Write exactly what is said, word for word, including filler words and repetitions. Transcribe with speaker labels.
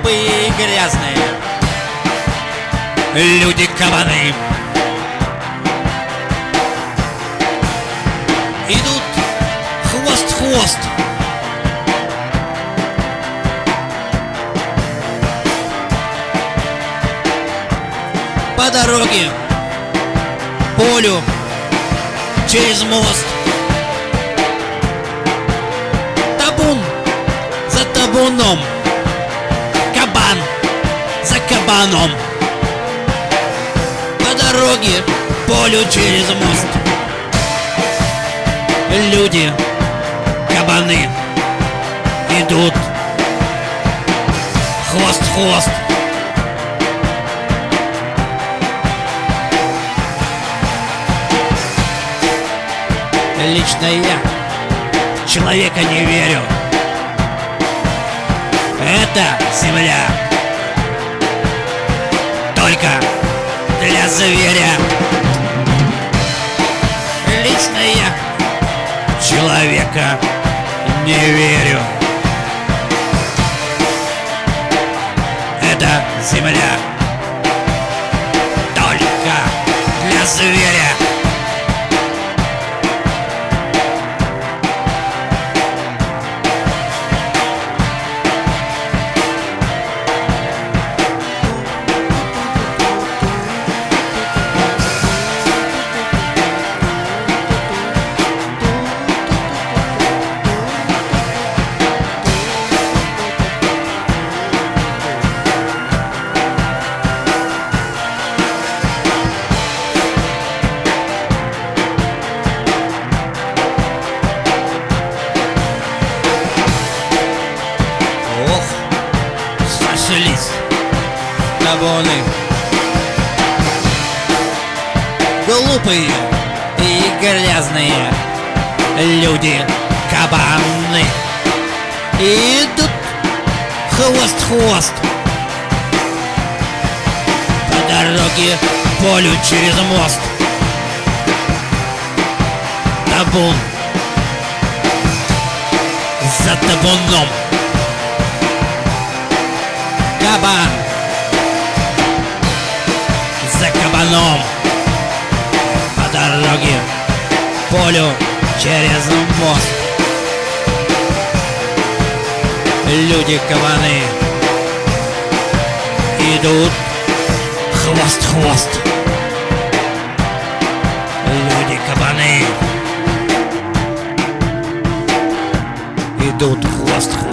Speaker 1: глупые и грязные. Люди-кабаны идут хвост-хвост. По дороге, полю, через мост. Табун за табуном, кабан за кабаном. По дороге, полю, через мост. Люди, кабаны идут хвост-хвост. Лично я в человека не верю. Это земля только для зверя. Лично я в человека не верю. Это земля только для зверя. Табуны глупые и грязные люди-кабаны идут хвост-хвост. По дороге, полю, через мост. Табун за табуном, кабан за кабаном. По дороге, полю, через мост. Люди-кабаны идут хвост-хвост. Люди-кабаны идут хвост-хвост.